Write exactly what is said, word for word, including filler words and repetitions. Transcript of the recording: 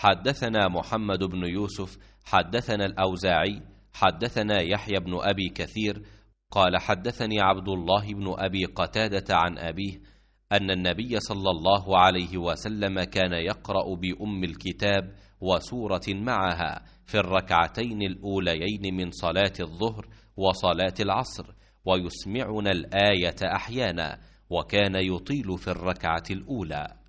حدثنا محمد بن يوسف حدثنا الأوزاعي حدثنا يحيى بن أبي كثير قال حدثني عبد الله بن أبي قتادة عن أبيه أن النبي صلى الله عليه وسلم كان يقرأ بأم الكتاب وسورة معها في الركعتين الأوليين من صلاة الظهر وصلاة العصر، ويسمعنا الآية أحيانا، وكان يطيل في الركعة الأولى.